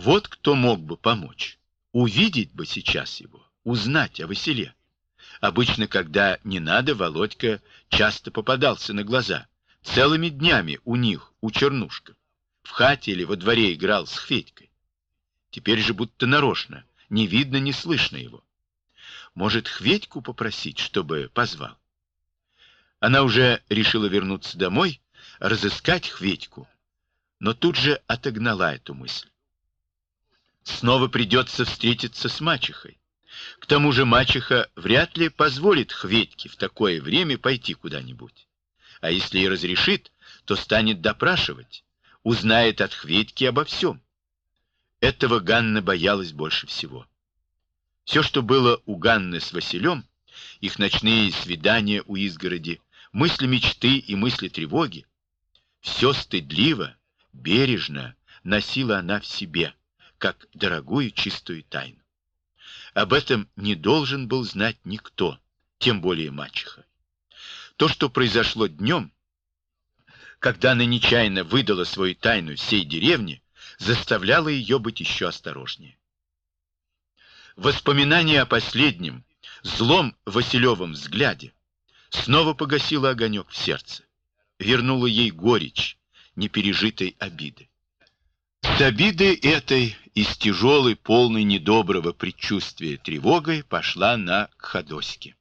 Вот кто мог бы помочь. Увидеть бы сейчас его, узнать о Василе. Обычно, когда не надо, Володька часто попадался на глаза. Целыми днями у них, у Чернушка. В хате или во дворе играл с Федькой. Теперь же будто нарочно, не видно, не слышно его. Может, Хведьку попросить, чтобы позвал? Она уже решила вернуться домой, разыскать Хведьку, но тут же отогнала эту мысль. Снова придется встретиться с мачехой. К тому же мачеха вряд ли позволит Хведьке в такое время пойти куда-нибудь. А если и разрешит, то станет допрашивать, узнает от Хведьки обо всем. Этого Ганна боялась больше всего. Все, что было у Ганны с Василем, их ночные свидания у изгороди, мысли мечты и мысли тревоги, все стыдливо, бережно носила она в себе, как дорогую чистую тайну. Об этом не должен был знать никто, тем более мачеха. То, что произошло днем, когда она нечаянно выдала свою тайну всей деревне, заставляло ее быть еще осторожнее. Воспоминание о последнем, злом Василевом взгляде снова погасило огонек в сердце, вернуло ей горечь непережитой обиды. С обидой этой и с тяжелой, полной недоброго предчувствия тревогой пошла она к Ходоське.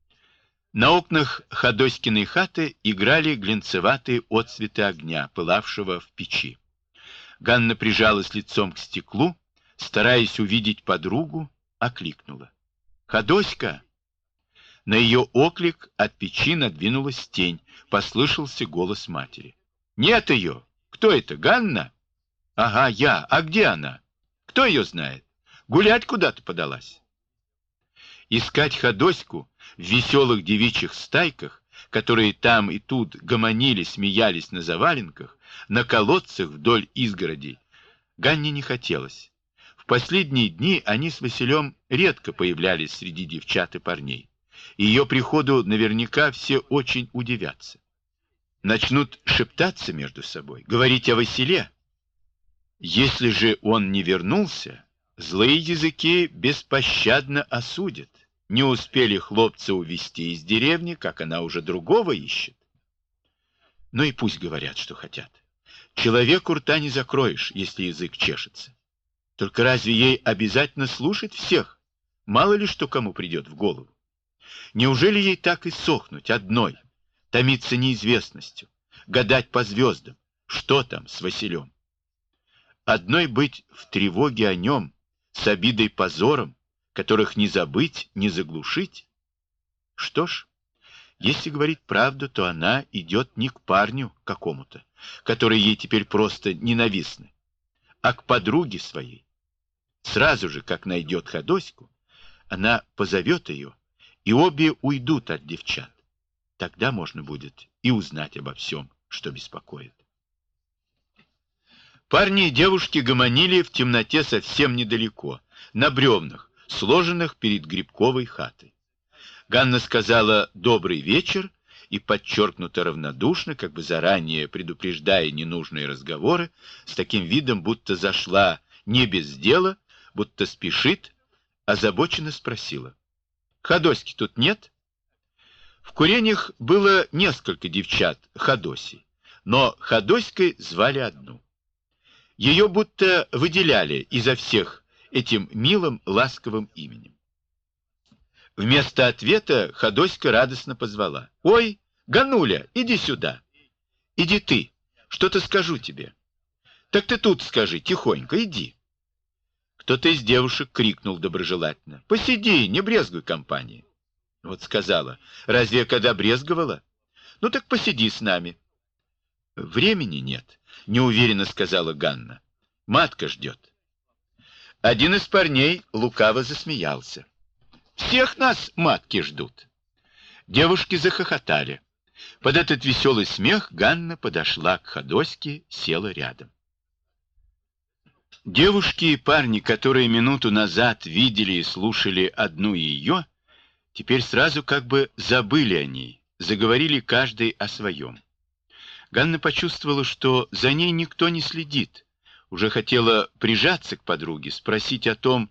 На окнах Ходоськиной хаты играли глянцеватые отсветы огня, пылавшего в печи. Ганна прижалась лицом к стеклу, стараясь увидеть подругу, окликнула: «Ходоська!» На ее оклик от печи надвинулась тень, послышался голос матери. «Нет ее! Кто это, Ганна?» «Ага, я. А где она? Кто ее знает? Гулять куда-то подалась». Искать Ходоську в веселых девичьих стайках, которые там и тут гомонили, смеялись на заваленках, на колодцах вдоль изгородей, Ганне не хотелось. В последние дни они с Василем редко появлялись среди девчат и парней. Ее приходу наверняка все очень удивятся. Начнут шептаться между собой, говорить о Василе. Если же он не вернулся, злые языки беспощадно осудят. Не успели хлопца увезти из деревни, как она уже другого ищет. Ну и пусть говорят, что хотят. Человеку рта не закроешь, если язык чешется. Только разве ей обязательно слушать всех? Мало ли что кому придет в голову. Неужели ей так и сохнуть одной, томиться неизвестностью, гадать по звездам, что там с Василем? Одной быть в тревоге о нем, с обидой позором, которых не забыть, не заглушить? Что ж, если говорить правду, то она идет не к парню какому-то, который ей теперь просто ненавистны, а к подруге своей. Сразу же, как найдет Ходоську, она позовет ее, и обе уйдут от девчат. Тогда можно будет и узнать обо всем, что беспокоит. Парни и девушки гомонили в темноте совсем недалеко, на бревнах, сложенных перед грибковой хатой. Ганна сказала «добрый вечер» и подчеркнуто равнодушно, как бы заранее предупреждая ненужные разговоры, с таким видом, будто зашла не без дела, будто спешит, озабоченно спросила: «Ходоськи тут нет?» В курениях было несколько девчат Ходосей, но Ходоськой звали одну. Ее будто выделяли изо всех этим милым, ласковым именем. Вместо ответа Ходоська радостно позвала: «Ой, Гануля, иди сюда! Иди ты, что-то скажу тебе». «Так ты тут скажи, тихонько, иди». Кто-то из девушек крикнул доброжелательно: «Посиди, не брезгуй компании». Вот сказала: «Разве я когда брезговала? Ну так посиди с нами». «Времени нет», — неуверенно сказала Ганна. «Матка ждет». Один из парней лукаво засмеялся: «Всех нас матки ждут». Девушки захохотали. Под этот веселый смех Ганна подошла к Ходоське, села рядом. Девушки и парни, которые минуту назад видели и слушали одну ее, теперь сразу как бы забыли о ней, заговорили каждый о своем. Ганна почувствовала, что за ней никто не следит. уже хотела прижаться к подруге, спросить о том,